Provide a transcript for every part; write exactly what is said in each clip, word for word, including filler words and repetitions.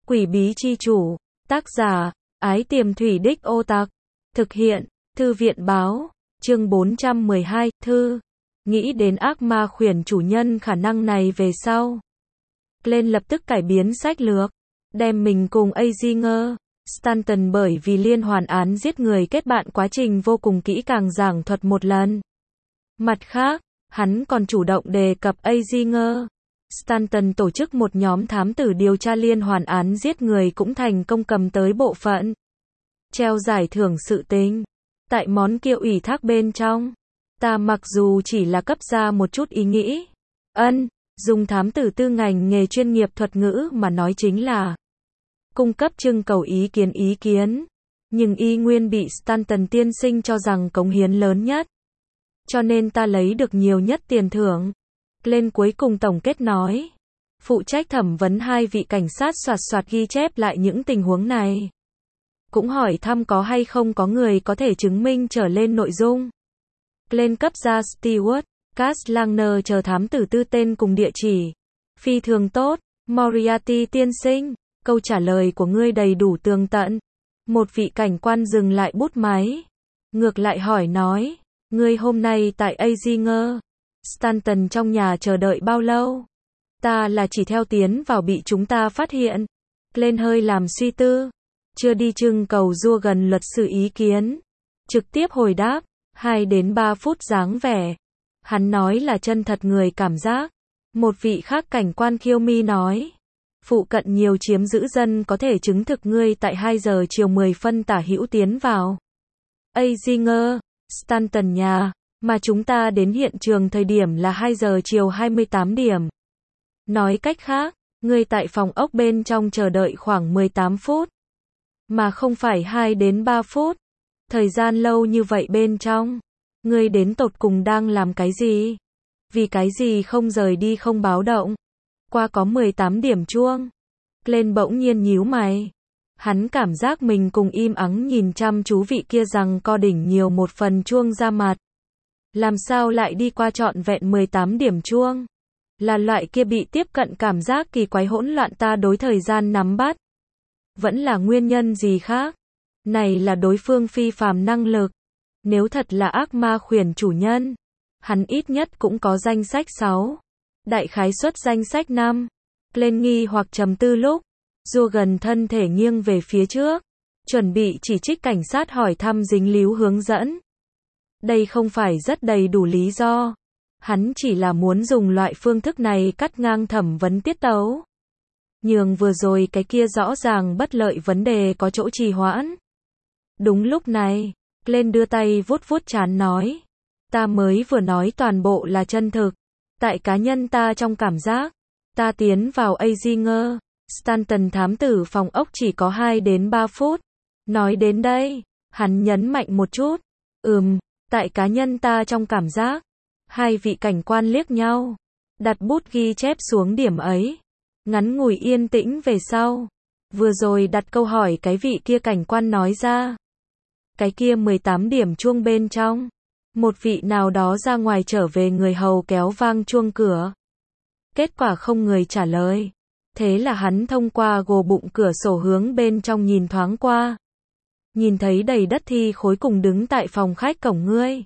Quỷ bí chi chủ, tác giả, Ái Tiềm Thủy Đích Ô Tặc, thực hiện, Thư viện báo, chương bốn trăm mười hai, thư, nghĩ đến ác ma khuyển chủ nhân khả năng này về sau. Glenn lập tức cải biến sách lược, đem mình cùng Azinger, Stanton bởi vì liên hoàn án giết người kết bạn quá trình vô cùng kỹ càng giảng thuật một lần. Mặt khác, hắn còn chủ động đề cập Azinger, Stanton tổ chức một nhóm thám tử điều tra liên hoàn án giết người cũng thành công cầm tới bộ phận treo giải thưởng sự tình. Tại món kia ủy thác bên trong, ta mặc dù chỉ là cấp ra một chút ý nghĩ, ân, dùng thám tử tư ngành nghề chuyên nghiệp thuật ngữ mà nói chính là cung cấp trưng cầu ý kiến ý kiến, nhưng y nguyên bị Stanton tiên sinh cho rằng cống hiến lớn nhất. Cho nên ta lấy được nhiều nhất tiền thưởng. Lên cuối cùng tổng kết nói. Phụ trách thẩm vấn hai vị cảnh sát soạt soạt ghi chép lại những tình huống này. Cũng hỏi thăm có hay không có người có thể chứng minh trở lên nội dung. Lên cấp ra Stewart, Cass Langner chờ thám tử tư tên cùng địa chỉ. Phi thường tốt, Moriarty tiên sinh, câu trả lời của ngươi đầy đủ tường tận. Một vị cảnh quan dừng lại bút máy. Ngược lại hỏi nói, ngươi hôm nay tại Azinger, Stanton trong nhà chờ đợi bao lâu? Ta là chỉ theo tiến vào bị chúng ta phát hiện. Lên hơi làm suy tư. Chưa đi trưng cầu rua gần luật sư ý kiến. Trực tiếp hồi đáp, hai đến ba phút dáng vẻ. Hắn nói là chân thật người cảm giác. Một vị khác cảnh quan khiêu mi nói. Phụ cận nhiều chiếm giữ dân có thể chứng thực ngươi tại hai giờ chiều mười phân tả hữu tiến vào Azinger, Stanton nhà, mà chúng ta đến hiện trường thời điểm là hai giờ chiều hai mươi tám điểm. Nói cách khác, ngươi tại phòng ốc bên trong chờ đợi khoảng mười tám phút, mà không phải hai đến ba phút. Thời gian lâu như vậy bên trong, ngươi đến tột cùng đang làm cái gì? Vì cái gì không rời đi không báo động? Qua có mười tám điểm chuông. Lên bỗng nhiên nhíu mày. Hắn cảm giác mình cùng im ắng nhìn chăm chú vị kia rằng co đỉnh nhiều một phần chuông ra mặt. Làm sao lại đi qua trọn vẹn mười tám điểm chuông? Là loại kia bị tiếp cận cảm giác kỳ quái hỗn loạn ta đối thời gian nắm bắt. Vẫn là nguyên nhân gì khác? Này là đối phương phi phàm năng lực. Nếu thật là ác ma khuyển chủ nhân, hắn ít nhất cũng có danh sách sáu. Đại khái suất danh sách năm. Lên nghi hoặc trầm tư lúc, rua gần thân thể nghiêng về phía trước, chuẩn bị chỉ trích cảnh sát hỏi thăm dính líu hướng dẫn. Đây không phải rất đầy đủ lý do. Hắn chỉ là muốn dùng loại phương thức này cắt ngang thẩm vấn tiết tấu. Nhường vừa rồi cái kia rõ ràng bất lợi vấn đề có chỗ trì hoãn. Đúng lúc này, lên đưa tay vuốt vuốt trán nói. Ta mới vừa nói toàn bộ là chân thực. Tại cá nhân ta trong cảm giác, ta tiến vào Azinger, Stanton thám tử phòng ốc chỉ có hai đến ba phút. Nói đến đây, hắn nhấn mạnh một chút. Ừm, tại cá nhân ta trong cảm giác. Hai vị cảnh quan liếc nhau, đặt bút ghi chép xuống điểm ấy. Ngắn ngủi yên tĩnh về sau. Vừa rồi đặt câu hỏi cái vị kia cảnh quan nói ra. Cái kia mười tám điểm chuông bên trong. Một vị nào đó ra ngoài trở về người hầu kéo vang chuông cửa. Kết quả không người trả lời. Thế là hắn thông qua gồ bụng cửa sổ hướng bên trong nhìn thoáng qua. Nhìn thấy đầy đất thi khối cùng đứng tại phòng khách cổng ngươi.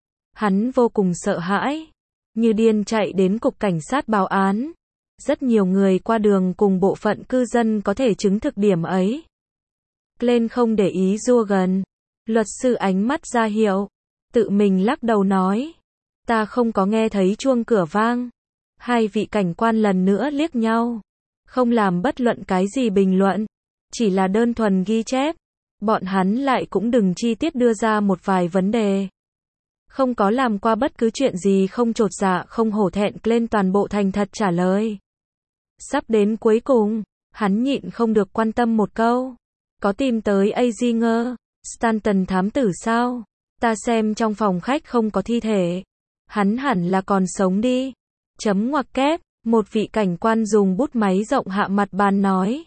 Hắn vô cùng sợ hãi. Như điên chạy đến cục cảnh sát báo án. Rất nhiều người qua đường cùng bộ phận cư dân có thể chứng thực điểm ấy. Glenn không để ý rua gần. Luật sư ánh mắt ra hiệu. Tự mình lắc đầu nói. Ta không có nghe thấy chuông cửa vang. Hai vị cảnh quan lần nữa liếc nhau. Không làm bất luận cái gì bình luận. Chỉ là đơn thuần ghi chép. Bọn hắn lại cũng đừng chi tiết đưa ra một vài vấn đề. Không có làm qua bất cứ chuyện gì không chột dạ không hổ thẹn lên toàn bộ thành thật trả lời. Sắp đến cuối cùng, hắn nhịn không được quan tâm một câu. Có tìm tới Azinger, Stanton thám tử sao? Ta xem trong phòng khách không có thi thể. Hắn hẳn là còn sống đi. Chấm ngoặc kép, một vị cảnh quan dùng bút máy rộng hạ mặt bàn nói.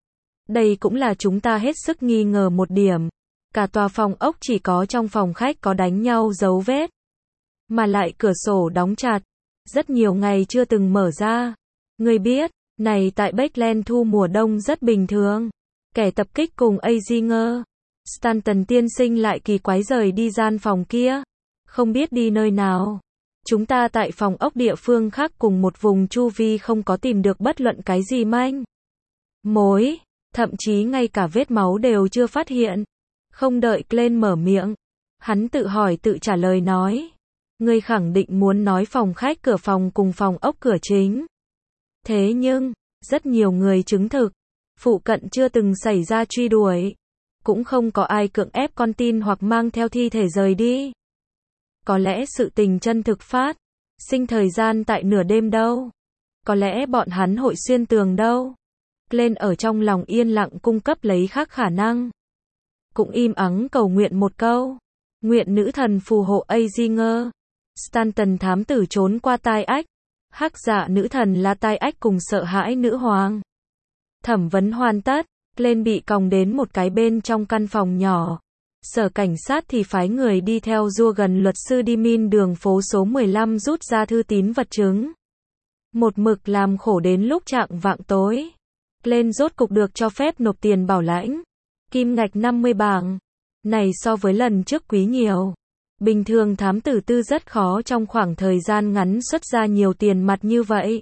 Đây cũng là chúng ta hết sức nghi ngờ một điểm. Cả tòa phòng ốc chỉ có trong phòng khách có đánh nhau dấu vết. Mà lại cửa sổ đóng chặt. Rất nhiều ngày chưa từng mở ra. Ngươi biết, Này tại Beckland thu mùa đông rất bình thường. Kẻ tập kích cùng Azinger. Stanton tiên sinh lại kỳ quái rời đi gian phòng kia. Không biết đi nơi nào. Chúng ta tại phòng ốc địa phương khác cùng một vùng chu vi không có tìm được bất luận cái gì manh mối. Thậm chí ngay cả vết máu đều chưa phát hiện. Không đợi Glenn mở miệng. Hắn tự hỏi tự trả lời nói. Ngươi khẳng định muốn nói phòng khách cửa phòng cùng phòng ốc cửa chính. Thế nhưng, rất nhiều người chứng thực. Phụ cận chưa từng xảy ra truy đuổi. Cũng không có ai cưỡng ép con tin hoặc mang theo thi thể rời đi. Có lẽ sự tình chân thực phát sinh thời gian tại nửa đêm đâu. Có lẽ bọn hắn hội xuyên tường đâu. Lên ở trong lòng yên lặng cung cấp lấy khác khả năng. Cũng im ắng cầu nguyện một câu. Nguyện nữ thần phù hộ Azinger. Stanton thám tử trốn qua tai ách. Hắc dạ nữ thần là tai ách cùng sợ hãi nữ hoàng. Thẩm vấn hoàn tất. Lên bị còng đến một cái bên trong căn phòng nhỏ. Sở cảnh sát thì phái người đi theo Rua gần luật sư đi min đường phố số mười lăm rút ra thư tín vật chứng. Một mực làm khổ đến lúc chạng vạng tối. Lên rốt cục được cho phép nộp tiền bảo lãnh. Kim ngạch năm mươi bảng. Này so với lần trước quý nhiều. Bình thường thám tử tư rất khó trong khoảng thời gian ngắn xuất ra nhiều tiền mặt như vậy.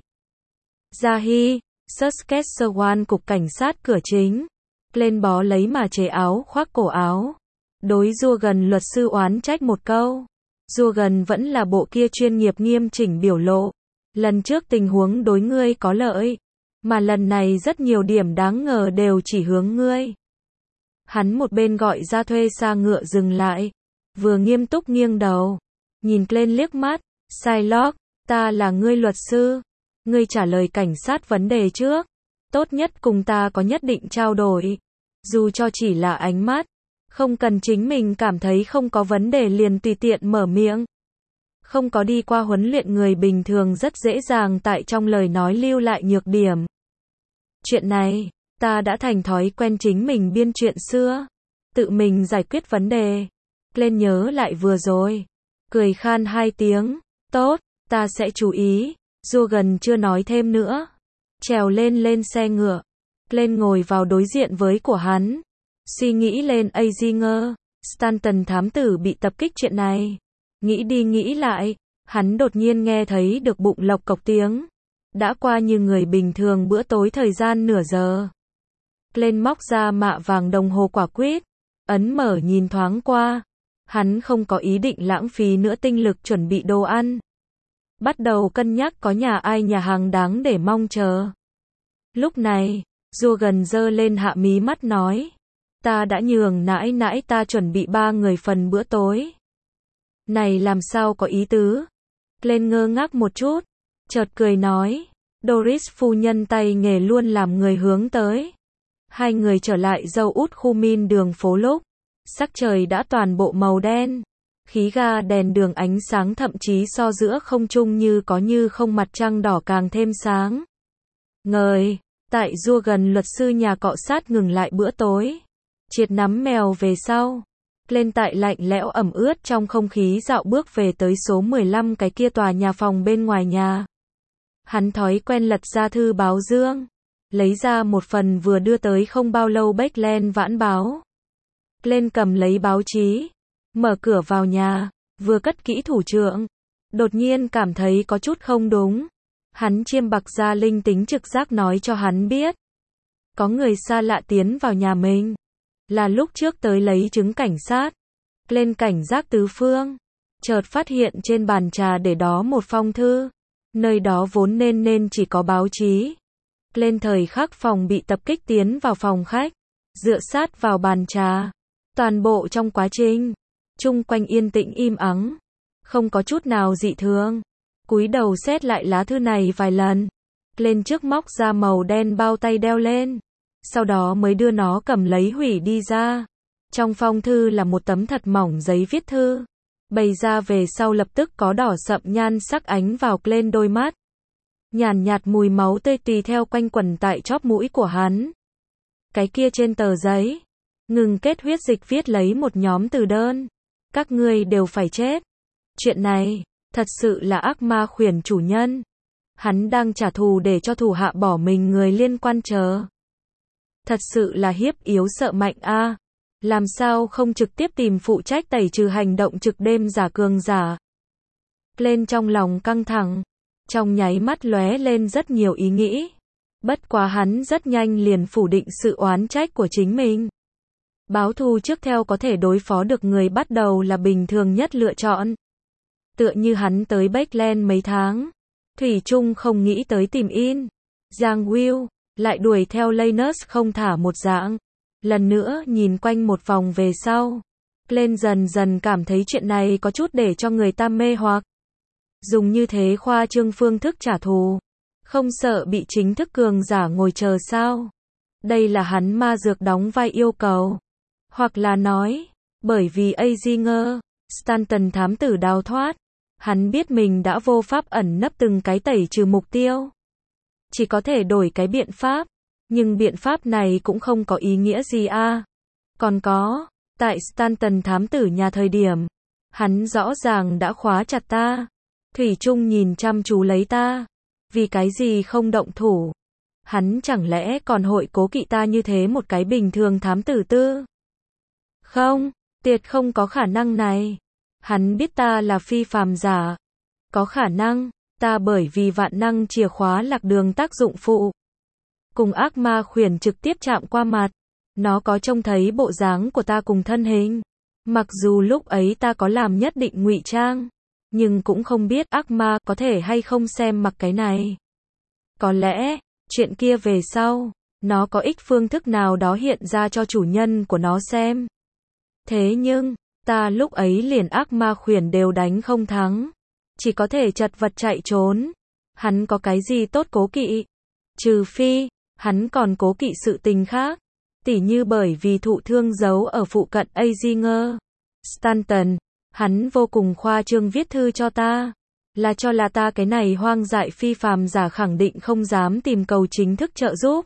Zahi, Saskatchewan cục cảnh sát cửa chính. Lên bó lấy mà chế áo khoác cổ áo. Đối Rua gần luật sư oán trách một câu. Rua gần vẫn là bộ kia chuyên nghiệp nghiêm chỉnh biểu lộ. Lần trước tình huống đối ngươi có lợi. Mà lần này rất nhiều điểm đáng ngờ đều chỉ hướng ngươi. Hắn một bên gọi ra thuê xa ngựa dừng lại. Vừa nghiêm túc nghiêng đầu. Nhìn lên liếc mắt. Shylock, ta là ngươi luật sư. Ngươi trả lời cảnh sát vấn đề trước. Tốt nhất cùng ta có nhất định trao đổi. Dù cho chỉ là ánh mắt. Không cần chính mình cảm thấy không có vấn đề liền tùy tiện mở miệng. Không có đi qua huấn luyện người bình thường rất dễ dàng tại trong lời nói lưu lại nhược điểm. Chuyện này, ta đã thành thói quen chính mình biên chuyện xưa. Tự mình giải quyết vấn đề. Lên nhớ lại vừa rồi. Cười khan hai tiếng. Tốt, ta sẽ chú ý. Rua gần chưa nói thêm nữa. Trèo lên lên xe ngựa. Lên ngồi vào đối diện với của hắn. Suy nghĩ lên Azinger. Stanton thám tử bị tập kích chuyện này. Nghĩ đi nghĩ lại. Hắn đột nhiên nghe thấy được bụng lộc cộc tiếng. Đã qua như người bình thường bữa tối thời gian nửa giờ. Lên móc ra mạ vàng đồng hồ quả quýt. Ấn mở nhìn thoáng qua. Hắn không có ý định lãng phí nữa tinh lực chuẩn bị đồ ăn. Bắt đầu cân nhắc có nhà ai nhà hàng đáng để mong chờ. Lúc này, Rua gần giơ lên hạ mí mắt nói. Ta đã nhường nãi nãi ta chuẩn bị ba người phần bữa tối. Này làm sao có ý tứ? Lên ngơ ngác một chút. Chợt cười nói. Doris phu nhân tay nghề luôn làm người hướng tới. Hai người trở lại dâu út khu min đường phố lúc. Sắc trời đã toàn bộ màu đen. Khí ga đèn đường ánh sáng thậm chí so giữa không trung như có như không mặt trăng đỏ càng thêm sáng. Ngời, tại Rua gần luật sư nhà cọ sát ngừng lại bữa tối. Triệt nắm mèo về sau. Lên tại lạnh lẽo ẩm ướt trong không khí dạo bước về tới số mười lăm cái kia tòa nhà phòng bên ngoài nhà. Hắn thói quen lật ra thư báo dương. Lấy ra một phần vừa đưa tới không bao lâu Beckland vãn báo. Lên cầm lấy báo chí. Mở cửa vào nhà. Vừa cất kỹ thủ trượng. Đột nhiên cảm thấy có chút không đúng. Hắn chiêm bạc ra linh tính trực giác nói cho hắn biết. Có người xa lạ tiến vào nhà mình. Là lúc trước tới lấy chứng cảnh sát. Lên cảnh giác tứ phương. Chợt phát hiện trên bàn trà để đó một phong thư. Nơi đó vốn nên nên chỉ có báo chí. Lên thời khắc phòng bị tập kích tiến vào phòng khách. Dựa sát vào bàn trà. Toàn bộ trong quá trình. Chung quanh yên tĩnh im ắng. Không có chút nào dị thường. Cúi đầu xét lại lá thư này vài lần. Lên trước móc ra màu đen bao tay đeo lên. Sau đó mới đưa nó cầm lấy hủy đi ra. Trong phong thư là một tấm thật mỏng giấy viết thư. Bày ra về sau lập tức có đỏ sậm nhan sắc ánh vào lên đôi mắt. Nhàn nhạt mùi máu tươi tùy theo quanh quẩn tại chóp mũi của hắn. Cái kia trên tờ giấy. Ngừng kết huyết dịch viết lấy một nhóm từ đơn. Các ngươi đều phải chết. Chuyện này, thật sự là ác ma khuyển chủ nhân. Hắn đang trả thù để cho thủ hạ bỏ mình người liên quan chờ. Thật sự là hiếp yếu sợ mạnh a. Làm sao không trực tiếp tìm phụ trách tẩy trừ hành động trực đêm giả cường giả. Lên trong lòng căng thẳng, trong nháy mắt lóe lên rất nhiều ý nghĩ. Bất quá hắn rất nhanh liền phủ định sự oán trách của chính mình. Báo thù trước theo có thể đối phó được người bắt đầu là bình thường nhất lựa chọn. Tựa như hắn tới Backland mấy tháng, thủy chung không nghĩ tới tìm In. Giang Will, lại đuổi theo Lanus không thả một dạng. Lần nữa nhìn quanh một vòng về sau, lên dần dần cảm thấy chuyện này có chút để cho người ta mê hoặc. Dùng như thế khoa trương phương thức trả thù, không sợ bị chính thức cường giả ngồi chờ sao? Đây là hắn ma dược đóng vai yêu cầu. Hoặc là nói, bởi vì Azinger, Stanton thám tử đào thoát, hắn biết mình đã vô pháp ẩn nấp từng cái tẩy trừ mục tiêu. Chỉ có thể đổi cái biện pháp, nhưng biện pháp này cũng không có ý nghĩa gì a. À. Còn có, tại Stanton thám tử nhà thời điểm, hắn rõ ràng đã khóa chặt ta, thủy chung nhìn chăm chú lấy ta, vì cái gì không động thủ? Hắn chẳng lẽ còn hội cố kỵ ta như thế một cái bình thường thám tử tư? Không, tuyệt không có khả năng này. Hắn biết ta là phi phàm giả. Có khả năng, ta bởi vì vạn năng chìa khóa lạc đường tác dụng phụ. Cùng ác ma khuyển trực tiếp chạm qua mặt. Nó có trông thấy bộ dáng của ta cùng thân hình. Mặc dù lúc ấy ta có làm nhất định ngụy trang, nhưng cũng không biết ác ma có thể hay không xem mặc cái này. Có lẽ, chuyện kia về sau, nó có ích phương thức nào đó hiện ra cho chủ nhân của nó xem. Thế nhưng, ta lúc ấy liền ác ma khuyển đều đánh không thắng. Chỉ có thể chật vật chạy trốn. Hắn có cái gì tốt cố kỵ? Trừ phi, hắn còn cố kỵ sự tình khác. Tỉ như bởi vì thụ thương giấu ở phụ cận Azinger. Stanton, hắn vô cùng khoa trương viết thư cho ta. Là cho là ta cái này hoang dại phi phàm giả khẳng định không dám tìm cầu chính thức trợ giúp.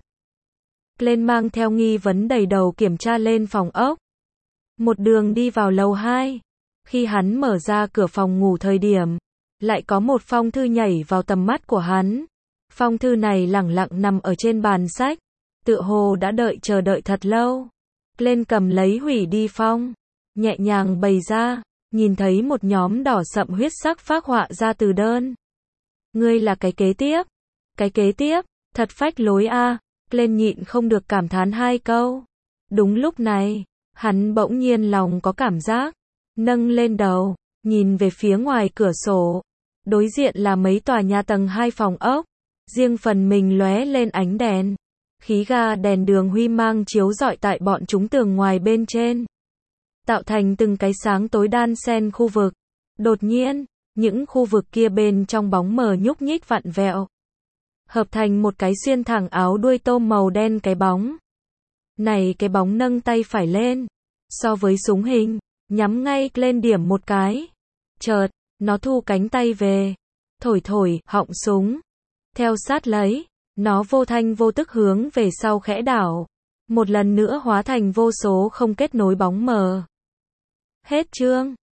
Lên mang theo nghi vấn đầy đầu kiểm tra lên phòng ốc. Một đường đi vào lầu hai. Khi hắn mở ra cửa phòng ngủ thời điểm, lại có một phong thư nhảy vào tầm mắt của hắn. Phong thư này lẳng lặng nằm ở trên bàn sách, tựa hồ đã đợi chờ đợi thật lâu. Lên cầm lấy hủy đi phong, nhẹ nhàng bày ra, nhìn thấy một nhóm đỏ sậm huyết sắc phác họa ra từ đơn. Ngươi là cái kế tiếp. Cái kế tiếp, thật phách lối a. À. Lên nhịn không được cảm thán hai câu. Đúng lúc này, hắn bỗng nhiên lòng có cảm giác, nâng lên đầu, nhìn về phía ngoài cửa sổ. Đối diện là mấy tòa nhà tầng hai phòng ốc, riêng phần mình lóe lên ánh đèn. Khí ga đèn đường huy mang chiếu rọi tại bọn chúng tường ngoài bên trên, tạo thành từng cái sáng tối đan xen khu vực. Đột nhiên, những khu vực kia bên trong bóng mờ nhúc nhích vặn vẹo, hợp thành một cái xuyên thẳng áo đuôi tôm màu đen cái bóng. Này cái bóng nâng tay phải lên, so với súng hình, nhắm ngay lên điểm một cái. Chợt, nó thu cánh tay về, thổi thổi họng súng. Theo sát lấy, nó vô thanh vô tức hướng về sau khẽ đảo, một lần nữa hóa thành vô số không kết nối bóng mờ. Hết chương.